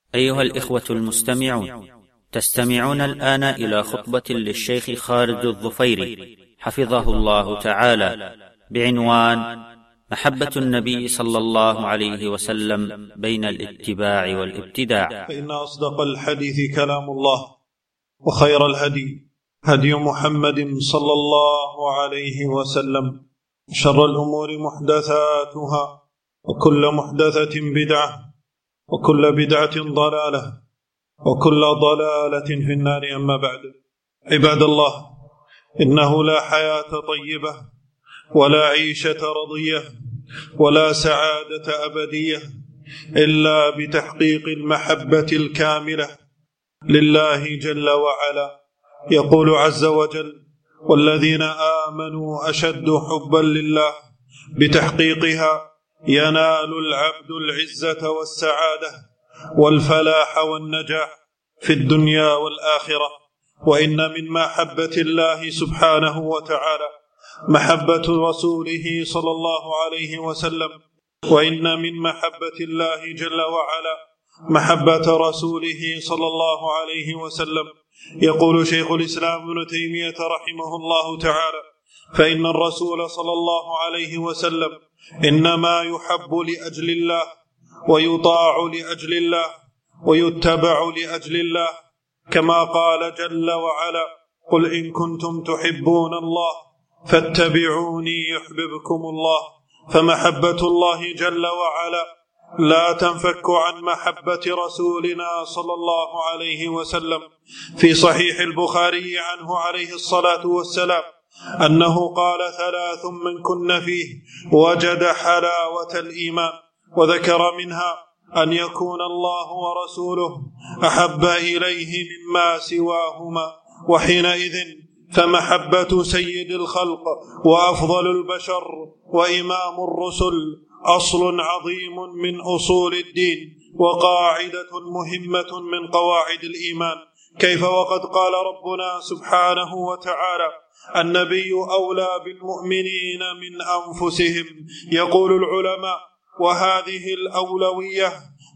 أيها الإخوة المستمعون، تستمعون الآن إلى خطبة للشيخ خالد الظفيري حفظه الله تعالى بعنوان محبة النبي صلى الله عليه وسلم بين الاتباع والابتداع. فإن أصدق الحديث كلام الله، وخير الهدي هدي محمد صلى الله عليه وسلم، شر الأمور محدثاتها، وكل محدثة بدعة، وكل بدعة ضلالة، وكل ضلالة في النار. أما بعد، عباد الله، إنه لا حياة طيبة ولا عيشة رضية ولا سعادة أبدية إلا بتحقيق المحبة الكاملة لله جل وعلا. يقول عز وجل: والذين آمنوا أشد حبا لله. بتحقيقها ينال العبد العزة والسعادة والفلاح والنجاح في الدنيا والآخرة. وإن من محبة الله سبحانه وتعالى محبة رسوله صلى الله عليه وسلم، وإن من محبة الله جل وعلا محبة رسوله صلى الله عليه وسلم. يقول شيخ الإسلام ابن تيمية رحمه الله تعالى: فإن الرسول صلى الله عليه وسلم إنما يحب لأجل الله، ويطاع لأجل الله، ويتبع لأجل الله، كما قال جل وعلا: قل إن كنتم تحبون الله فاتبعوني يحببكم الله. فمحبة الله جل وعلا لا تنفك عن محبة رسولنا صلى الله عليه وسلم. في صحيح البخاري عنه عليه الصلاة والسلام أنه قال: 3 من كن فيه وجد حلاوة الإيمان، وذكر منها أن يكون الله ورسوله أحب إليه مما سواهما. وحينئذ فمحبة سيد الخلق وأفضل البشر وإمام الرسل أصل عظيم من أصول الدين، وقاعدة مهمة من قواعد الإيمان. كيف وقد قال ربنا سبحانه وتعالى: النبي أولى بالمؤمنين من أنفسهم. يقول العلماء: وهذه الأولوية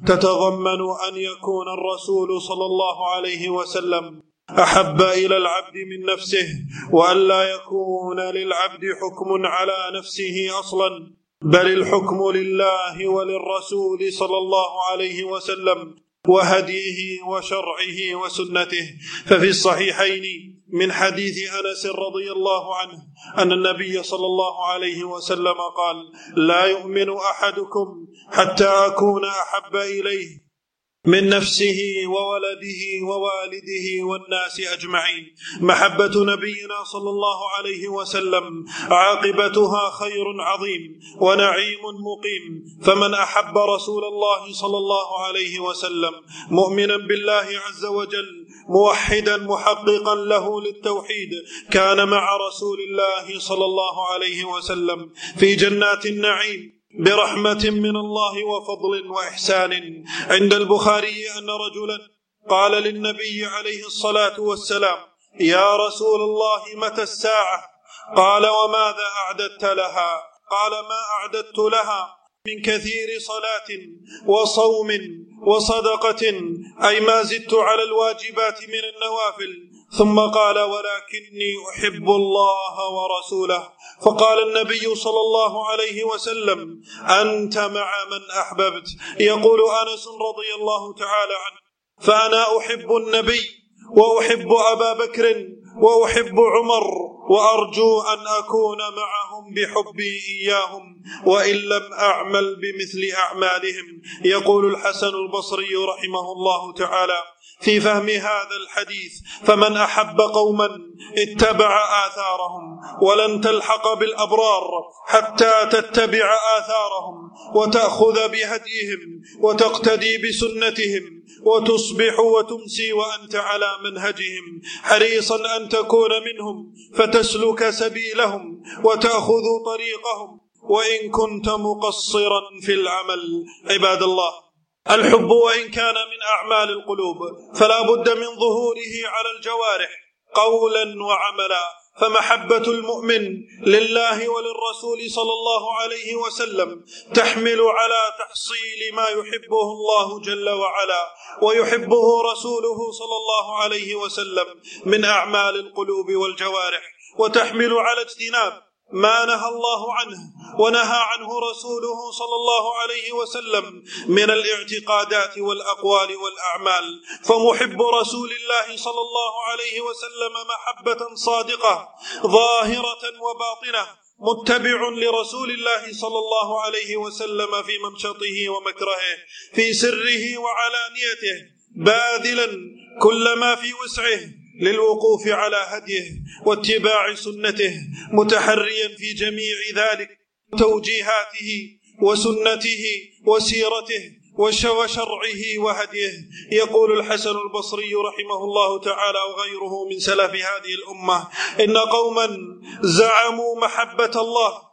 تتضمن أن يكون الرسول صلى الله عليه وسلم أحب إلى العبد من نفسه، وأن لا يكون للعبد حكم على نفسه أصلا، بل الحكم لله وللرسول صلى الله عليه وسلم وهديه وشرعه وسنته. ففي الصحيحين من حديث أنس رضي الله عنه أن النبي صلى الله عليه وسلم قال: لا يؤمن أحدكم حتى أكون أحب إليه من نفسه وولده ووالده والناس أجمعين. محبة نبينا صلى الله عليه وسلم عاقبتها خير عظيم ونعيم مقيم. فمن أحب رسول الله صلى الله عليه وسلم مؤمنا بالله عز وجل موحدا محققا له للتوحيد كان مع رسول الله صلى الله عليه وسلم في جنات النعيم برحمة من الله وفضل وإحسان. عند البخاري أن رجلا قال للنبي عليه الصلاة والسلام: يا رسول الله، متى الساعة؟ قال: وماذا أعددت لها؟ قال: ما أعددت لها من كثير صلاة وصوم وصدقة، أي ما زدت على الواجبات من النوافل. ثم قال: ولكني أحب الله ورسوله. فقال النبي صلى الله عليه وسلم: أنت مع من أحببت. يقول أنس رضي الله تعالى عنه: فأنا أحب النبي وأحب أبا بكر وأحب عمر، وأرجو أن أكون معهم بحبي إياهم وإن لم أعمل بمثل أعمالهم. يقول الحسن البصري رحمه الله تعالى في فهم هذا الحديث: فمن أحب قوما اتبع آثارهم، ولن تلحق بالأبرار حتى تتبع آثارهم وتأخذ بهديهم وتقتدي بسنتهم، وتصبح وتمسي وأنت على منهجهم، حريصا أن تكون منهم فتسلك سبيلهم وتأخذ طريقهم وإن كنت مقصرا في العمل. عباد الله، الحب وإن كان من أعمال القلوب فلا بد من ظهوره على الجوارح قولا وعملا، فمحبة المؤمن لله وللرسول صلى الله عليه وسلم تحمل على تحصيل ما يحبه الله جل وعلا ويحبه رسوله صلى الله عليه وسلم من أعمال القلوب والجوارح، وتحمل على اجتناب ما نهى الله عنه ونهى عنه رسوله صلى الله عليه وسلم من الاعتقادات والأقوال والأعمال. فمحب رسول الله صلى الله عليه وسلم محبة صادقة ظاهرة وباطنة، متبع لرسول الله صلى الله عليه وسلم في ممشطه ومكرهه، في سره وعلانيته، باذلا كل ما في وسعه للوقوف على هديه واتباع سنته، متحريا في جميع ذلك توجيهاته وسنته وسيرته وشرعه وهديه. يقول الحسن البصري رحمه الله تعالى وغيره من سلف هذه الأمة: إن قوما زعموا محبة الله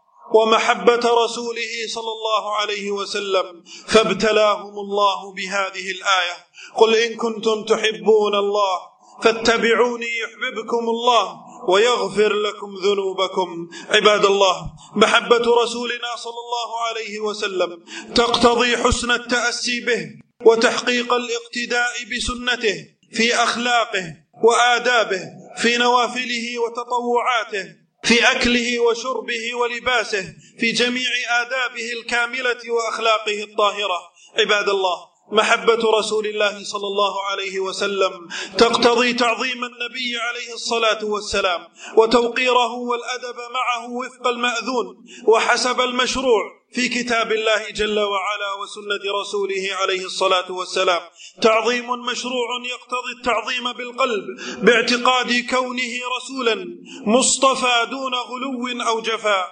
ومحبة رسوله صلى الله عليه وسلم فابتلاهم الله بهذه الآية: قل إن كنتم تحبون الله فاتبعوني يحببكم الله ويغفر لكم ذنوبكم. عباد الله، محبة رسولنا صلى الله عليه وسلم تقتضي حسن التأسي به وتحقيق الاقتداء بسنته في أخلاقه وآدابه، في نوافله وتطوعاته، في أكله وشربه ولباسه، في جميع آدابه الكاملة وأخلاقه الطاهرة. عباد الله، محبة رسول الله صلى الله عليه وسلم تقتضي تعظيم النبي عليه الصلاة والسلام وتوقيره والأدب معه وفق المأذون وحسب المشروع في كتاب الله جل وعلا وسنة رسوله عليه الصلاة والسلام. تعظيم مشروع يقتضي التعظيم بالقلب باعتقاد كونه رسولا مصطفى دون غلو أو جفاء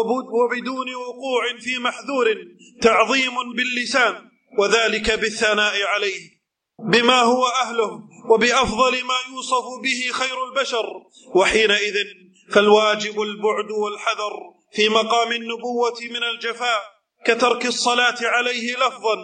وبدون وقوع في محذور. تعظيم باللسان، وذلك بالثناء عليه بما هو أهله وبأفضل ما يوصف به خير البشر، وحينئذ فالواجب البعد والحذر في مقام النبوة من الجفاء كترك الصلاة عليه لفظا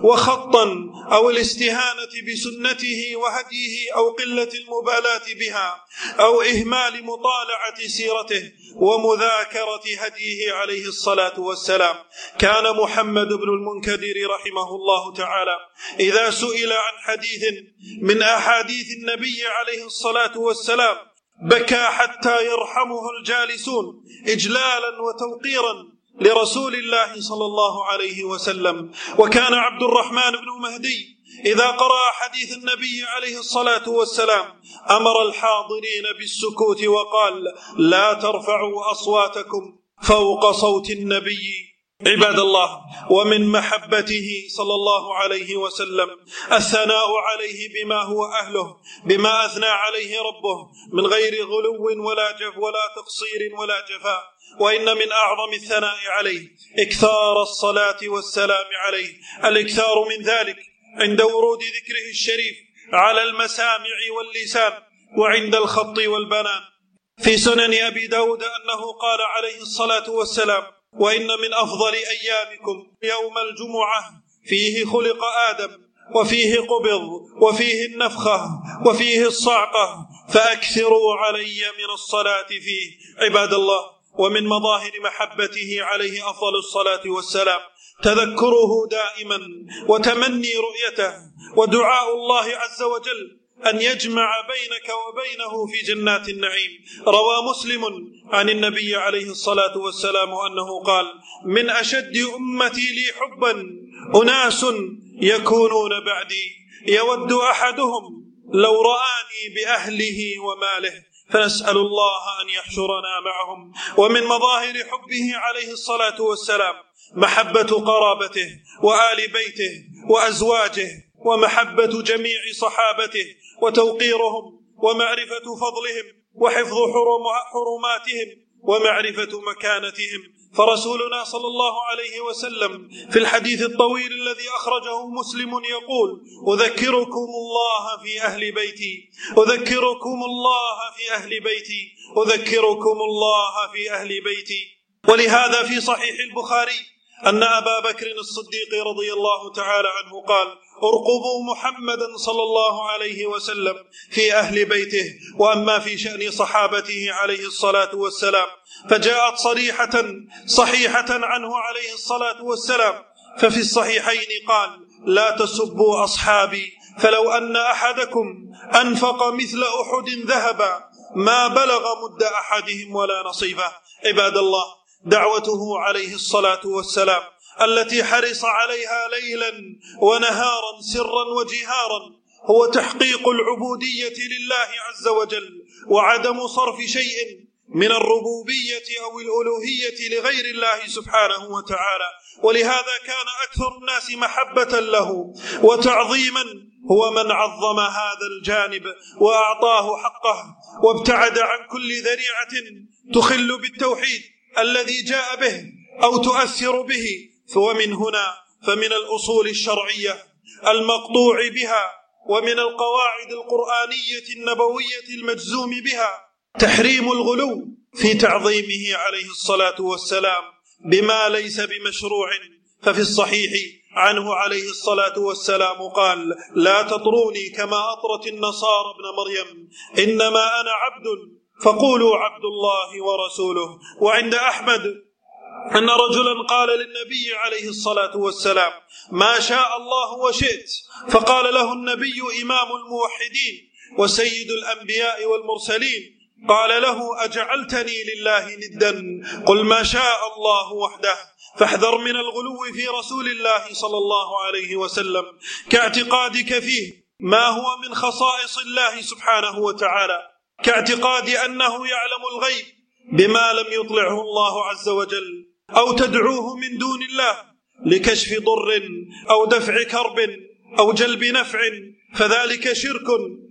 وخطا أو الاستهانة بسنته وهديه أو قلة المبالاة بها أو إهمال مطالعة سيرته ومذاكرة هديه عليه الصلاة والسلام. كان محمد بن المنكدر رحمه الله تعالى إذا سئل عن حديث من أحاديث النبي عليه الصلاة والسلام بكى حتى يرحمه الجالسون إجلالا وتوقيرا لرسول الله صلى الله عليه وسلم. وكان عبد الرحمن بن مهدي إذا قرأ حديث النبي عليه الصلاة والسلام أمر الحاضرين بالسكوت وقال: لا ترفعوا أصواتكم فوق صوت النبي. عباد الله، ومن محبته صلى الله عليه وسلم الثناء عليه بما هو أهله، بما أثنى عليه ربه من غير غلو ولا تقصير ولا جفاء. وإن من أعظم الثناء عليه إكثار الصلاة والسلام عليه، الإكثار من ذلك عند ورود ذكره الشريف على المسامع واللسان وعند الخط والبنان. في سنن أبي داود أنه قال عليه الصلاة والسلام: وإن من أفضل أيامكم يوم الجمعة، فيه خلق آدم وفيه قبض وفيه النفخة وفيه الصعقة، فأكثروا علي من الصلاة فيه. عباد الله، ومن مظاهر محبته عليه أفضل الصلاة والسلام تذكره دائما وتمني رؤيته ودعاء الله عز وجل أن يجمع بينك وبينه في جنات النعيم. روى مسلم عن النبي عليه الصلاة والسلام أنه قال: من أشد أمتي لي حبا أناس يكونون بعدي يود أحدهم لو رآني بأهله وماله، فنسأل الله أن يحشرنا معهم. ومن مظاهر حبه عليه الصلاة والسلام محبة قرابته وآل بيته وأزواجه، ومحبة جميع صحابته وتوقيرهم ومعرفة فضلهم وحفظ حرماتهم ومعرفة مكانتهم. فرسولنا صلى الله عليه وسلم في الحديث الطويل الذي أخرجه مسلم يقول: أذكركم الله في أهل بيتي، أذكركم الله في أهل بيتي، أذكركم الله في أهل بيتي. ولهذا في صحيح البخاري أن أبا بكر الصديق رضي الله تعالى عنه قال: ارقبوا محمدا صلى الله عليه وسلم في أهل بيته، وأما في شأن صحابته عليه الصلاة والسلام فجاءت صحيحة عنه عليه الصلاة والسلام. ففي الصحيحين قال: لا تسبوا أصحابي، فلو أن أحدكم أنفق مثل أحد ذهبا ما بلغ مد أحدهم ولا نصيفه. عباد الله، دعوته عليه الصلاة والسلام التي حرص عليها ليلا ونهارا سرا وجهارا هو تحقيق العبودية لله عز وجل، وعدم صرف شيء من الربوبية أو الألوهية لغير الله سبحانه وتعالى. ولهذا كان أكثر الناس محبة له وتعظيما هو من عظم هذا الجانب وأعطاه حقه، وابتعد عن كل ذريعة تخل بالتوحيد الذي جاء به أو تؤثر به. ومن هنا فمن الأصول الشرعية المقطوع بها ومن القواعد القرآنية النبوية المجزوم بها تحريم الغلو في تعظيمه عليه الصلاة والسلام بما ليس بمشروع. ففي الصحيح عنه عليه الصلاة والسلام قال: لا تطروني كما أطرت النصارى ابن مريم، إنما أنا عبد فقولوا عبد الله ورسوله. وعند أحمد أن رجلا قال للنبي عليه الصلاة والسلام: ما شاء الله وشئت. فقال له النبي: إمام الموحدين وسيد الأنبياء والمرسلين. قال له: أجعلتني لله ندا؟ قل ما شاء الله وحده. فاحذر من الغلو في رسول الله صلى الله عليه وسلم كاعتقادك فيه ما هو من خصائص الله سبحانه وتعالى، كاعتقاد أنه يعلم الغيب بما لم يطلعه الله عز وجل، أو تدعوه من دون الله لكشف ضر أو دفع كرب أو جلب نفع، فذلك شرك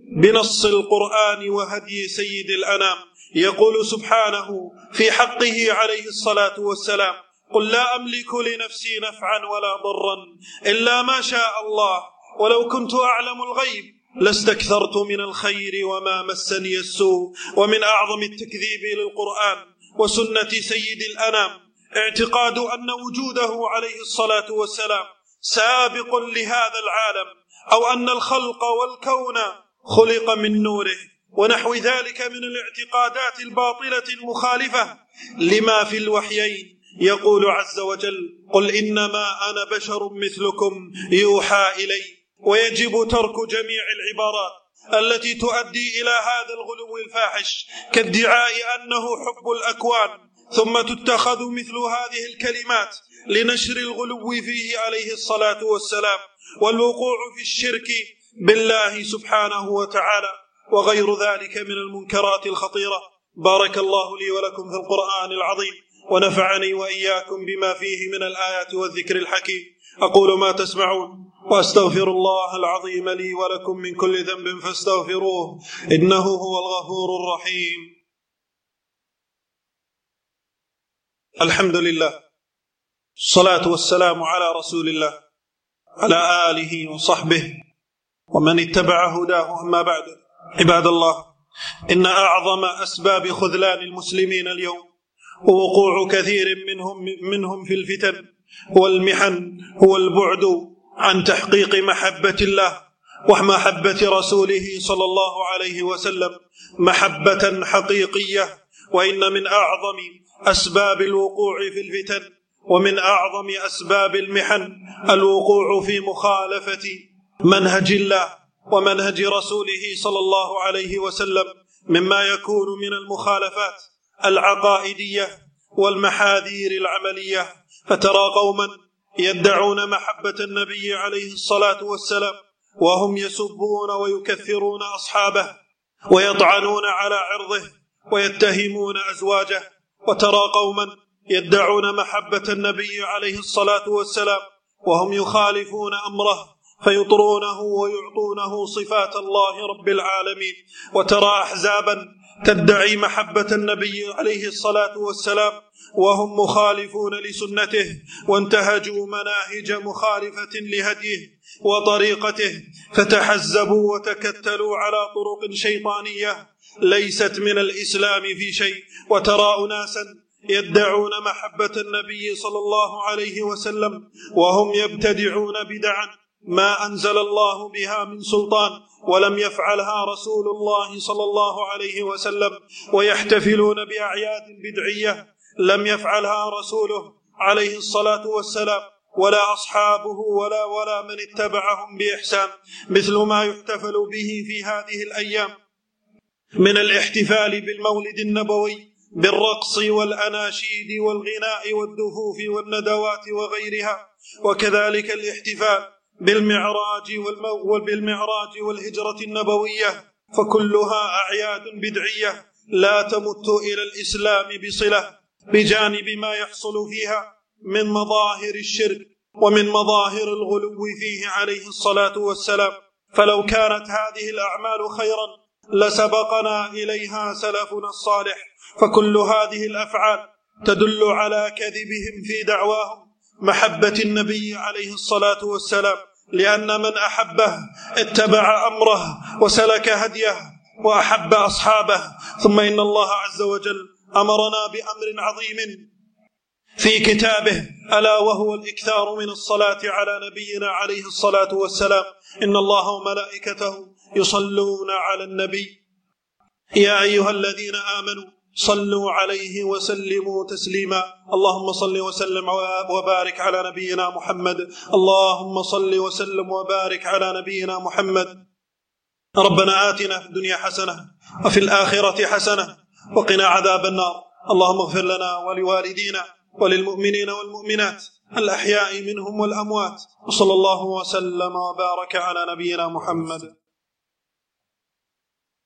بنص القرآن وهدي سيد الأنام. يقول سبحانه في حقه عليه الصلاة والسلام: قل لا أملك لنفسي نفعا ولا ضرا إلا ما شاء الله، ولو كنت أعلم الغيب لاستكثرت من الخير وما مسني السوء. ومن أعظم التكذيب للقرآن وسنة سيد الأنام اعتقاد أن وجوده عليه الصلاة والسلام سابق لهذا العالم، أو أن الخلق والكون خلق من نوره، ونحو ذلك من الاعتقادات الباطلة المخالفة لما في الوحيين. يقول عز وجل: قل إنما أنا بشر مثلكم يوحى إلي. ويجب ترك جميع العبارات التي تؤدي إلى هذا الغلو الفاحش، كادعاء أنه حب الأكوان، ثم تتخذ مثل هذه الكلمات لنشر الغلو فيه عليه الصلاة والسلام والوقوع في الشرك بالله سبحانه وتعالى وغير ذلك من المنكرات الخطيرة. بارك الله لي ولكم في القرآن العظيم، ونفعني وإياكم بما فيه من الآيات والذكر الحكيم. أقول ما تسمعون، وأستغفر الله العظيم لي ولكم من كل ذنب فاستغفروه، إنه هو الغفور الرحيم. الحمد لله، الصلاة والسلام على رسول الله، على آله وصحبه ومن اتبع هداه. أما بعد، عباد الله، إن أعظم أسباب خذلان المسلمين اليوم ووقوع كثير منهم في الفتن والمحن هو البعد عن تحقيق محبة الله ومحبة رسوله صلى الله عليه وسلم محبة حقيقية. وإن من أعظم أسباب الوقوع في الفتن ومن أعظم أسباب المحن الوقوع في مخالفة منهج الله ومنهج رسوله صلى الله عليه وسلم، مما يكون من المخالفات العقائدية والمحاذير العملية. فترى قوما يدعون محبة النبي عليه الصلاة والسلام وهم يسبون ويكثرون أصحابه ويطعنون على عرضه ويتهمون أزواجه. وترى قوما يدعون محبة النبي عليه الصلاة والسلام وهم يخالفون أمره فيطرونه ويعطونه صفات الله رب العالمين. وترى أحزابا تدعي محبة النبي عليه الصلاة والسلام وهم مخالفون لسنته وانتهجوا مناهج مخالفة لهديه وطريقته، فتحزبوا وتكتلوا على طرق شيطانية ليست من الإسلام في شيء. وترى أناسا يدعون محبة النبي صلى الله عليه وسلم وهم يبتدعون بدعا ما أنزل الله بها من سلطان ولم يفعلها رسول الله صلى الله عليه وسلم، ويحتفلون بأعياد بدعية لم يفعلها رسوله عليه الصلاة والسلام ولا أصحابه ولا من اتبعهم بإحسان، مثل ما يحتفل به في هذه الأيام من الاحتفال بالمولد النبوي بالرقص والأناشيد والغناء والدفوف والندوات وغيرها، وكذلك الاحتفال بالمعراج والهجرة النبوية، فكلها أعياد بدعية لا تمت إلى الإسلام بصلة، بجانب ما يحصل فيها من مظاهر الشرك ومن مظاهر الغلو فيه عليه الصلاة والسلام. فلو كانت هذه الأعمال خيرا لسبقنا إليها سلفنا الصالح، فكل هذه الأفعال تدل على كذبهم في دعواهم محبة النبي عليه الصلاة والسلام، لأن من أحبه اتبع أمره وسلك هديه وأحب أصحابه. ثم إن الله عز وجل أمرنا بأمر عظيم في كتابه ألا وهو الإكثار من الصلاة على نبينا عليه الصلاة والسلام. إن الله وملائكته يصلون على النبي يا أيها الذين آمنوا صلوا عليه وسلموا تسليما. اللهم صل وسلم وبارك على نبينا محمد. اللهم صل وسلم وبارك على نبينا محمد. ربنا آتنا في الدنيا حسنة وفي الآخرة حسنة وقنا عذاب النار. اللهم اغفر لنا ولوالدينا وللمؤمنين والمؤمنات الأحياء منهم والأموات، وصلى الله وسلم وبارك على نبينا محمد.